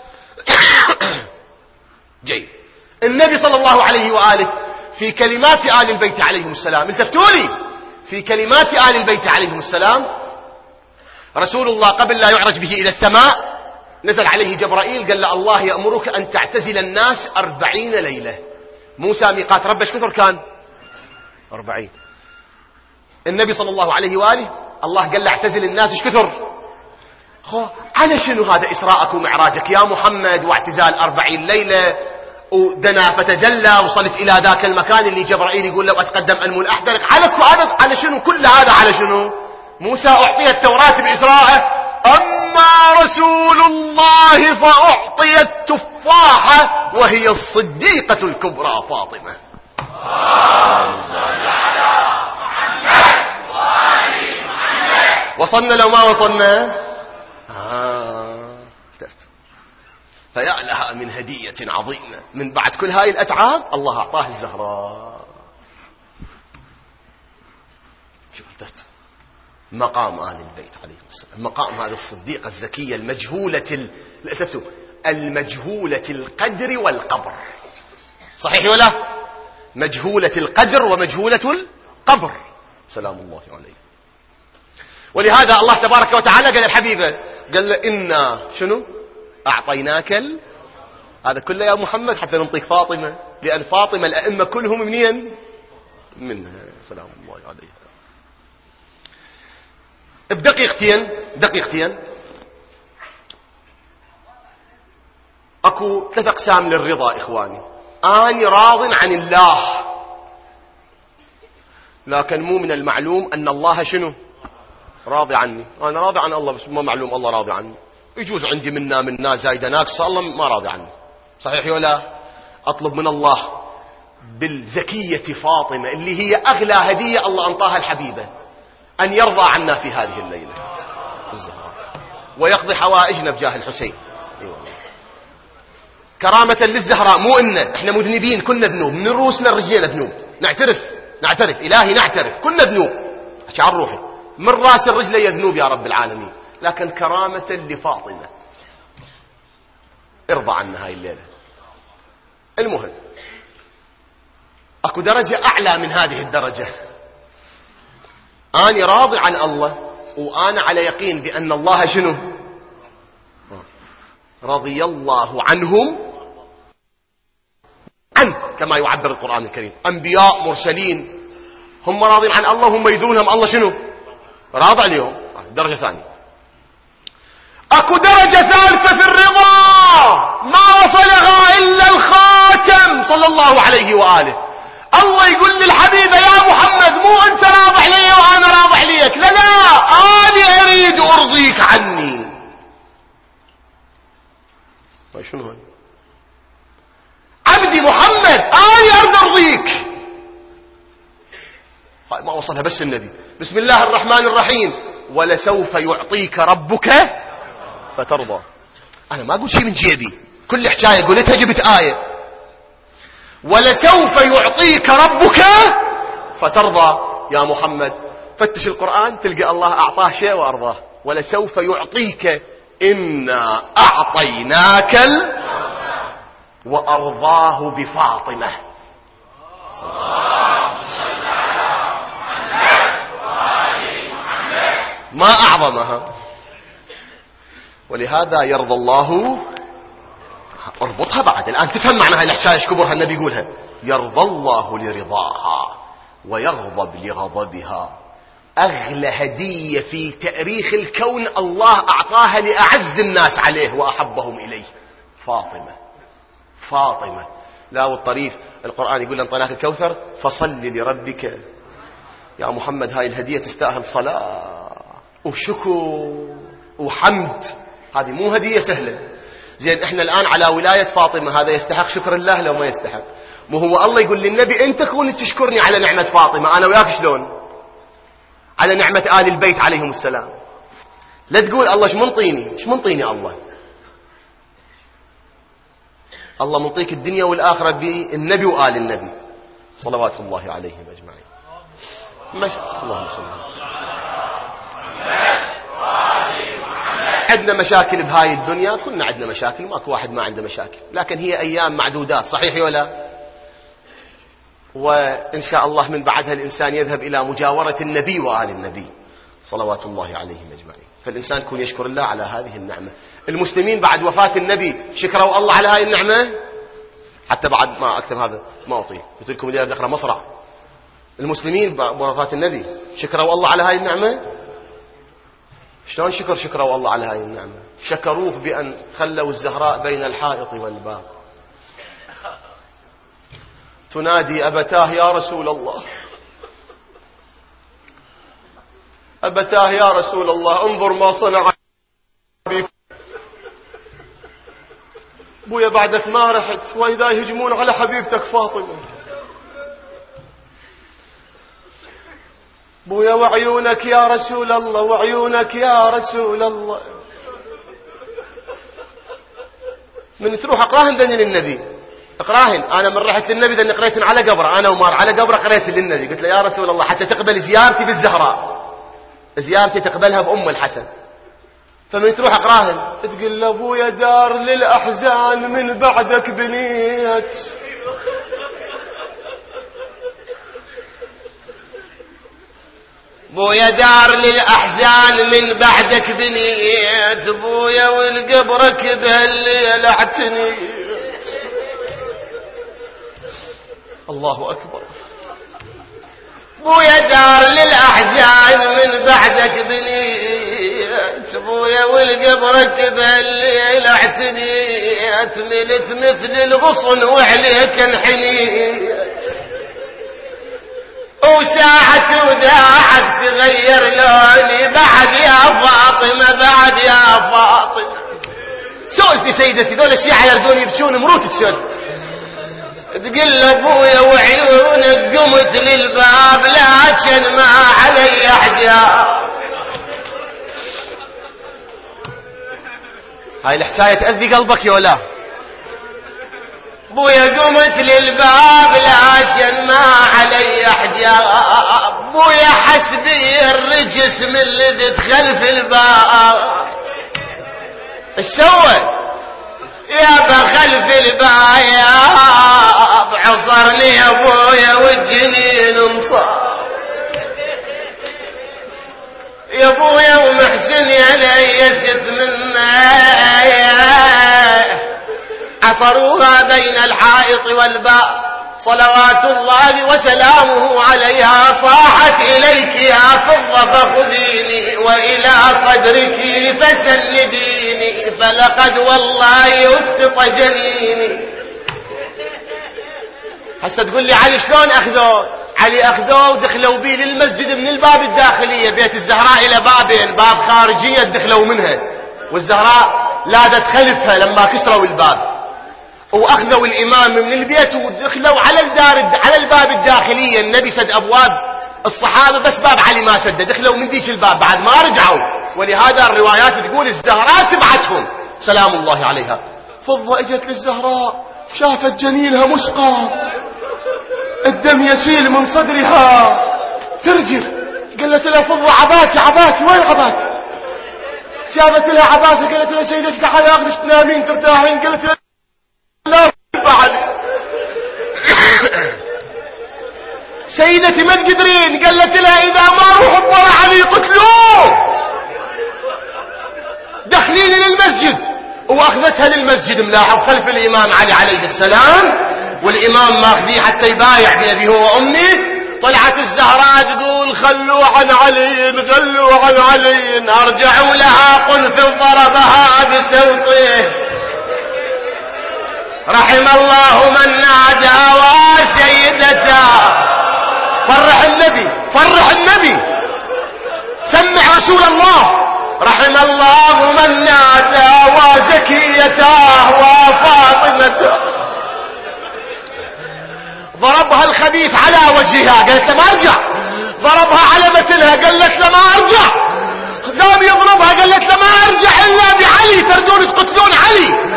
جيد. النبي صلى الله عليه وآله في كلمات آل البيت عليهم السلام، التفتولي في كلمات آل البيت عليهم السلام، رسول الله قبل لا يعرج به إلى السماء نزل عليه جبرائيل قال له الله يأمرك أن تعتزل الناس 40 ليلة. موسى ميقات ربه ايش كثر كان؟ 40. النبي صلى الله عليه وآله الله قال له اعتزل الناس ايش كثر؟ على شنو هذا إسراءك ومعراجك يا محمد واعتزال 40 ليلة ودنا فتجلى وصلت إلى ذاك المكان اللي جبرائيل يقول له أتقدم أنمل أحضرك؟ على شنو كل هذا؟ على شنو؟ موسى أعطي التوراة بإسراءه، أما رسول الله فأعطي التفاحة وهي الصديقة الكبرى فاطمة. وصلنا لو ما وصلنا؟ فيا لها من هدية عظيمة. من بعد كل هاي الأتعاب الله أعطاه الزهراء. شوف مقام آل البيت عليهم السلام، مقام هذه الصديقة الزكية المجهولة المجهولة القدر والقبر. صحيح ولا؟ مجهولة القدر ومجهولة القبر، سلام الله عليه. ولهذا الله تبارك وتعالى قال الحبيبة، قال له إنا شنو أعطيناك هذا كله يا محمد حتى ننطيك فاطمة، لأن فاطمة الأئمة كلهم منين؟ منها، سلام الله عليها. بدقيقتين اكو 3 أقسام للرضا إخواني. أنا راض عن الله، لكن مو من المعلوم أن الله شنو راضي عني. أنا راضي عن الله بس ما معلوم الله راضي عني. يجوز عندي منا زايدة ناقصة الله ما راضي عني، صحيح ولا؟ أطلب من الله بالزكية فاطمة اللي هي أغلى هدية الله أنطاها الحبيبة أن يرضى عنا في هذه الليلة الزهراء ويقضي حوائجنا بجاه الحسين. كرامة للزهراء، مو احنا مذنبين، كنا ذنوب من رؤوسنا الرجلين ذنوب، نعترف إلهي نعترف كنا ذنوب، أشعر روحي من راس الرجل ذنوب يا رب العالمين، لكن كرامة لفاطمة ارضى عنا هاي الليلة. المهم اكو درجة اعلى من هذه الدرجة. انا راضي عن الله وانا على يقين بان الله شنو رضي الله عنهم عنه، كما يعبر القرآن الكريم. انبياء مرسلين هم راضين عن الله، هم يدرونهم الله شنو راضي عليهم. درجة ثانية. اكو درجة ثالثة في الرضا ما وصلها الا الخاتم صلى الله عليه وآله. الله يقول للحبيب يا محمد مو انت راضي علي وانا راضي عليك، لا انا اريد ارضيك عني. شنو هاي؟ عبدي محمد انا اريد ارضيك. هاي ما وصلها بس النبي. بسم الله الرحمن الرحيم، ولسوف يعطيك ربك فترضى. انا ما اقول شيء من جيبي، كل حكايه قلتها جبت آية. ولسوف يعطيك ربك فترضى يا محمد. فتش القرآن تلقى الله اعطاه شيء وارضاه. ولسوف يعطيك إنا اعطيناك وارضاه بفاطمة. ما اعظمها. ولهذا يرضى الله. اربطها بعد الآن تفهم معنى هاي الحكاية ايش كبرها. النبي يقولها يرضى الله لرضاها ويغضب لغضبها. أغلى هدية في تاريخ الكون الله أعطاها لأعز الناس عليه وأحبهم إليه، فاطمة. لا والطريف القرآن يقول انطيناك الكوثر فصل لربك. يا محمد هاي الهدية تستاهل صلاة وشكر وحمد. هذه مو هدية سهلة. زين احنا الآن على ولاية فاطمة، هذا يستحق شكر الله لو ما يستحق؟ مو هو الله يقول للنبي انت كون تشكرني على نعمة فاطمة، انا وياك شلون على نعمة آل البيت عليهم السلام. لا تقول الله ايش منطيني، ايش منطيني الله؟ الله منطيك الدنيا والآخرة بالنبي وآل النبي صلوات الله عليهم أجمعين. اللهم صل عندنا مشاكل بهاي الدنيا، كلنا عندنا مشاكل، ماكو واحد ما عنده مشاكل، لكن هي أيام معدودات، صحيح ولا؟ وإن شاء الله من بعدها الإنسان يذهب إلى مجاورة النبي وآل النبي صلوات الله عليهم أجمعين. فالإنسان يكون يشكر الله على هذه النعمة. المسلمين بعد وفاة النبي شكروا الله على هاي النعمة، حتى بعد ما أكتب هذا ما أطيل قلت لكم اللي أقرأ مصرع. المسلمين بعد وفاة النبي شكروا الله على هاي النعمة. شلون شكروا الله على هاي النعمة؟ شكروه بأن خلوا الزهراء بين الحائط والباب تنادي أبتاه يا رسول الله، أبتاه يا رسول الله انظر ما صنع بي. بويا بعدك ما رحت وإذا يهجمون على حبيبتك فاطمة. بويا وعيونك يا رسول الله، وعيونك يا رسول الله. من تروح اقراهن ذني للنبي، اقراهن. انا من رحت للنبي ذني قريتن على قبره، انا ومار على قبره قريت للنبي، قلت له يا رسول الله حتى تقبل زيارتي بالزهراء، زيارتي تقبلها بأم الحسن. فمن تروح اقراهن تقول له ابويا دار للأحزان من بعدك بنيت، بويا دار للأحزان من بعدك بنيت، بويا والقبرك بهالليل اعتنيت. الله أكبر. بويا دار للأحزان من بعدك بنيت، بويا والقبرك بهالليل اعتنيت، ملت مثل الغصن وعليك انحنيت، وساعة وداعك تغير لوني بعد يا فاطمة، بعد يا فاطمة. سولتي سيدتي دول الشيعة يردون يبكون مروتك سولتي. تقول ابويا وعيونك قمت للباب لكن ما علي حجاب. هاي الحساية تأذي قلبك يا ولا؟ بويا قمت للباب لكن ما علي حجاب، بويا حسبي الرجس من اللي دخل في الباب. ايش سوى؟ يا بخلف الباب عصرني يا ابويا والجنين انصاب، يا ابويا ومحسن علي ست منا، عصروها بين الحائط والباب صلوات الله وسلامه عليها. صاحت إليك يا فضة فخذيني وإلى صدرك فسنديني، فلقد والله يسقط جنيني. هسه تقول لي علي شلون أخذوه؟ علي أخذوه ودخلوا بيه للمسجد من الباب الداخلية، بيت الزهراء إلى بابين، باب خارجية دخلوا منها والزهراء لادت خلفها لما كسروا الباب، واخذوا الامام من البيت ودخلوا على الباب الداخلية. النبي سد ابواب الصحابة بس باب علي ما سد، دخلوا من ذيك الباب بعد ما رجعوا. ولهذا الروايات تقول الزهراء تبعتهم سلام الله عليها. فضة اجت للزهراء شافت جنينها مسقط، الدم يسيل من صدرها، ترجف. قالت لها فضة عباتي وين عباتي؟ جابت لها عباتي، قالت لها سيدتي تعالي اخذش تنامين ترتاحين. قالت لها لا بعد سيدتي ما تقدرين. قالت لها اذا ما روح ورا علي قتلوه، دخليني للمسجد. واخذتها للمسجد ملاحظ خلف الامام علي عليه السلام، والامام ماخذيه حتى يبايع بأبيه هو وامي. طلعت الزهراء تقول خلوا عن علي، ارجعوا لها قنفذ ضربها بسوطه. رحم الله من نادى وسيدته. فرح النبي سمع رسول الله. رحم الله من نادى زكيتاه وفاطمته. ضربها الخبيث على وجهها قالت له ما ارجع. ضربها على متنها قالت له ما ارجع. قام يضربها قالت له ما ارجع الا بعلي، تردون تقتلون علي.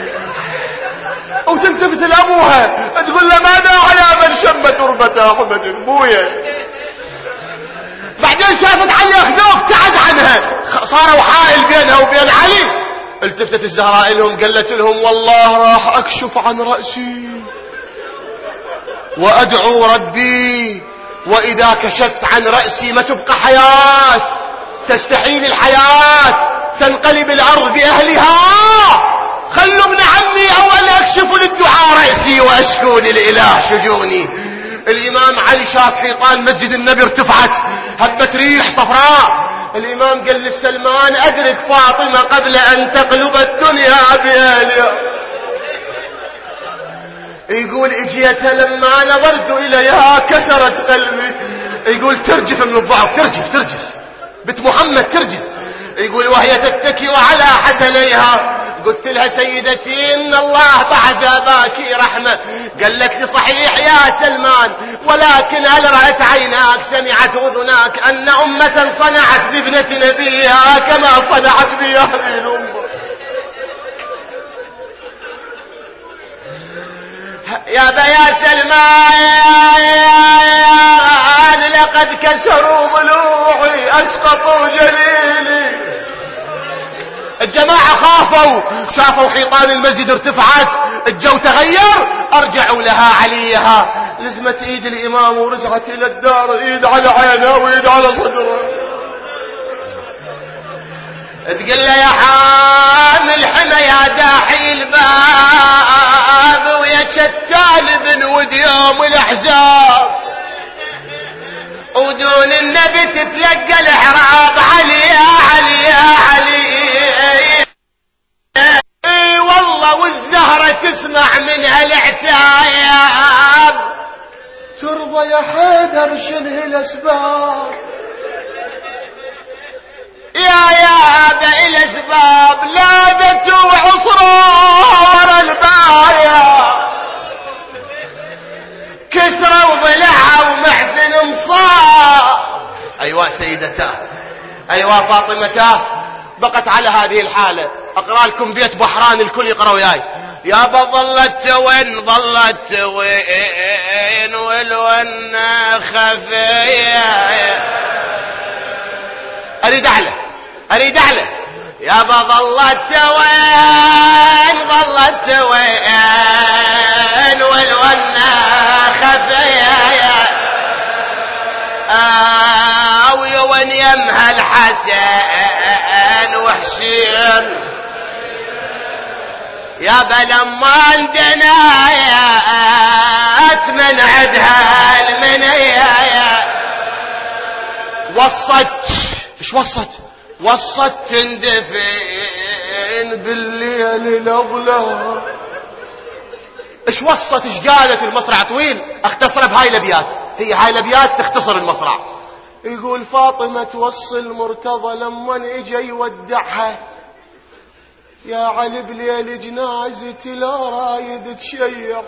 وتلتفت لابوها تقول له ماذا على من شم تربة احمد ابويا. بعدين شافت علي اخذوه ابتعد عنها، صاروا حائل بينها وبين علي. التفتت الزهراء لهم قالت لهم والله راح اكشف عن رأسي وادعو ربي، واذا كشفت عن رأسي ما تبقى حياة، تستحيل الحياة، تنقلب الارض باهلها. خلوا ابن عمي اول اكشف للدعاء رأسي واشكو للاله شجوني. الامام علي شاف حيطان مسجد النبي ارتفعت، هبت ريح صفراء. الامام قال للسلمان ادرك فاطمة قبل ان تقلب الدنيا باهلها. يقول اجيتها لما نظرت اليها كسرت قلبي. يقول ترجف من الضعف، ترجف بنت محمد ترجف. يقول وهي تتكئ على حسنيها قلت لها سيدتي ان الله بعث اباك رحمة. قالت لي صحيح يا سلمان، ولكن هل رأت عيناك سمعت اذناك ان امة صنعت بابنة نبيها كما صنعت بهذه الامة؟ يا سلمان لقد كسروا ضلوعي اسقطوا جليلي. الجماعة خافوا، شافوا حيطان المسجد ارتفعت، الجو تغير، ارجعوا لها عليها. لزمت ايد الامام ورجعت الى الدار، ايد على عينها وايد على صدرها. تقول له يا حامل حمى يا داحي الباب ويا شتال بن وديوم الاحزاب، ودون النبي تتلقى الاحراب. علي يا علي يا علي اي والله والزهرة تسمع منها العتاب. ترضى يا حيدر شنه الاسباب؟ يا بقى الاسباب لادت وعصرور البايا، كسرى وضلعها ومحسن مصاب. ايوه سيدتاه، ايوه فاطمتاه، بقت على هذه الحالة. اقرأ لكم بيت بحران الكل يقرأ وياي. يابا ظلت وين والون خفية. اريد اعلى يابا ظلت وين والون خفية. وين يمها الحسن وحسين. يابا لما عندنا من عدها المنية وصت تندفن بالليل الاظلام. ايش وصت؟ ايش قالت؟ المصرع طويل، اختصر بهاي الابيات، هي هاي الابيات تختصر المصرع. يقول فاطمة توصي المرتضى لما اجى يودعها، يا علي بليل جنازتي لا رايد تشيعها.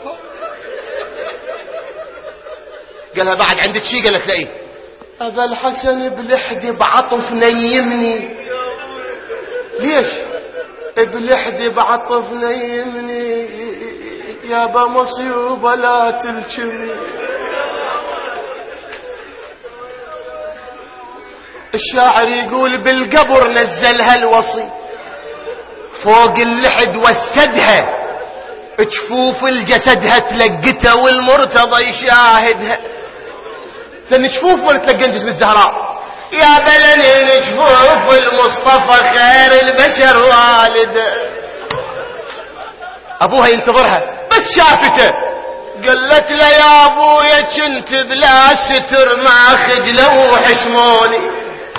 قالها بعد عندك شي؟ قالت لا ايه. ابا الحسن بلحدي بعطف نيمني. ليش بلحدي بعطف نيمني؟ يابا مصيوبة لا تلجمني. الشاعر يقول بالقبر نزلها الوصي، فوق اللحد وسدها، جفوف الجسدها تلقتها والمرتضى يشاهدها. لان جفوف ما تلقى جسم الزهراء. يا بلني جفوف المصطفى خير البشر والده. ابوها ينتظرها بس شافته، قالت له يا ابويا كنت بلا ستر ما خجلوا وحشموني،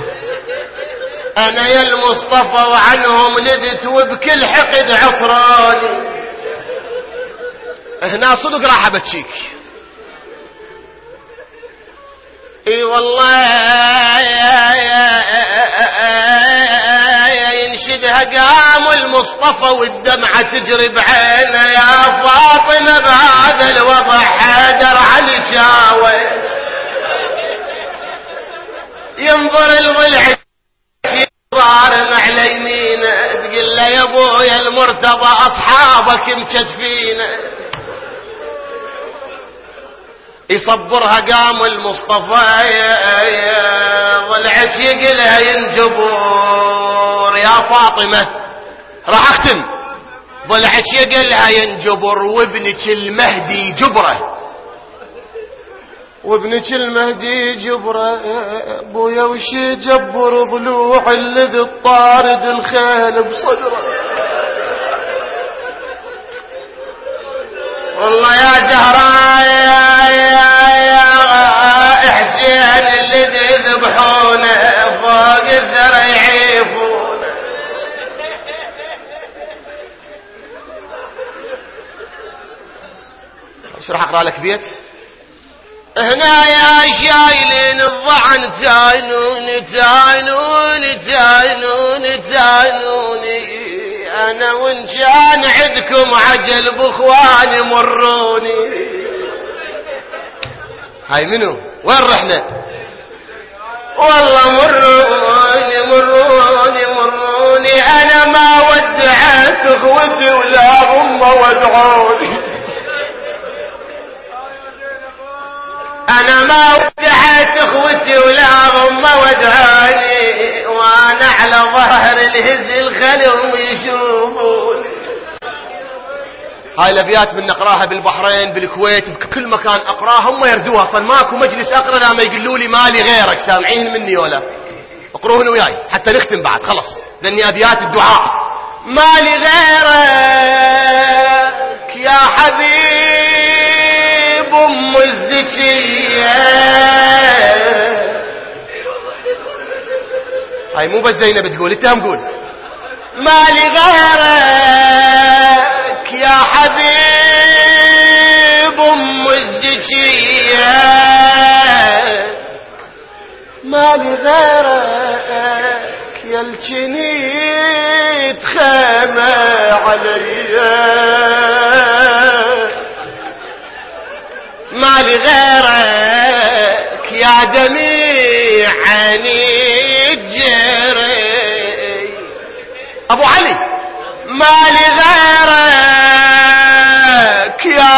انا يا المصطفى وعنهم لذت وبكل حقد عصراني. هنا صدق راح بتشيك. اي والله ينشدها قام المصطفى والدمعة تجري بعينه. يا فاطمة بهذا الوضع حيدر علي شاوي ينظر الضلع ضارم على يمينه، تقول له يا ابويا المرتضى اصحابك مكتفينه. يصبرها قام المصطفى ضلعت يقلها ينجبر. يا فاطمة راح اختم، ضلعت يقلها ينجبر وابنك المهدي جبره، وابنك المهدي جبره. ابويا وش يجبر ضلوع الذي الطارد الخيل بصدره. والله يا زهراء يا حسين الذي يذبحونه فوق الثرى يعيفونه. ايش راح اقرا لك بيت هنا يا شايلين الضعن تاينوني تاينوني تاينوني تاينوني. انا وان كان عندكم عجل باخواني مروني. هاي منو وين رحنا؟ والله مروني مروني مروني. انا ما ودعت اخوتي ولا هم ودعوني. انا ما ودعت اخوتي ولا هم ودعوني. وانا على ظهر الهز الخلهم يشوفوني. هاي الابيات من نقراها بالبحرين بالكويت بكل مكان اقراها، هم يردوها. اصلا ماكو مجلس اقرا لما يقولوا لي مالي غيرك. سامعين مني ولا؟ اقروهن وياي حتى نختم بعد خلص، لاني ابيات الدعاء. مالي غيرك يا حبيب ام الزكيه. هاي مو بس زينب تقول، انت هم قول. مالي غيرك يا حبيب ام الزكيه. مالي غيرك يا الجنيد خيمه عليا. مالي غيرك يا دميع عيني الجري. ابو علي مالي غيرك يا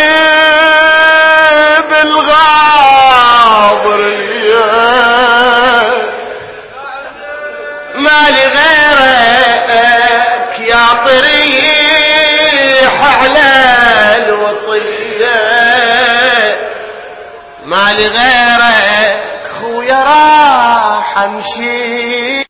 غريب الغابر. مالي غيرك يا طريح على الوطيه. مالي غيرك خويا راح امشي.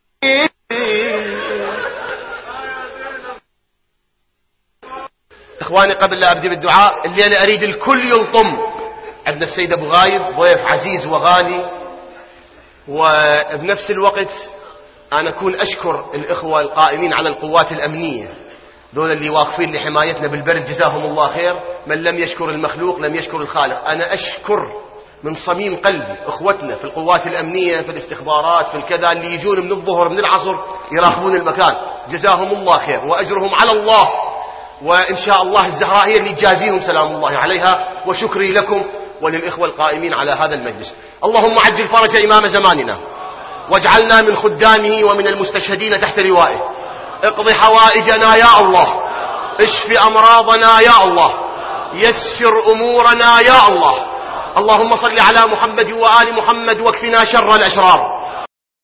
اخواني قبل لا ابدي بالدعاء، اللي انا اريد الكل ينضم. عندنا السيد ابو غايب ضيف عزيز وغالي، وبنفس الوقت انا اكون اشكر الاخوة القائمين على القوات الامنية، دول اللي واقفين لحمايتنا بالبرد جزاهم الله خير. من لم يشكر المخلوق لم يشكر الخالق. انا اشكر من صميم قلبي اخوتنا في القوات الامنية، في الاستخبارات، في الكذا، اللي يجون من الظهر من العصر يراقبون المكان، جزاهم الله خير واجرهم على الله. وان شاء الله الزهراء هي اللي تجازيهم سلام الله عليها. وشكري لكم وللإخوة القائمين على هذا المجلس. اللهم عجل فرج إمام زماننا، واجعلنا من خدامه ومن المستشهدين تحت لوائه. اقض حوائجنا يا الله، اشف أمراضنا يا الله، يسر أمورنا يا الله. اللهم صل على محمد وآل محمد واكفنا شر الأشرار.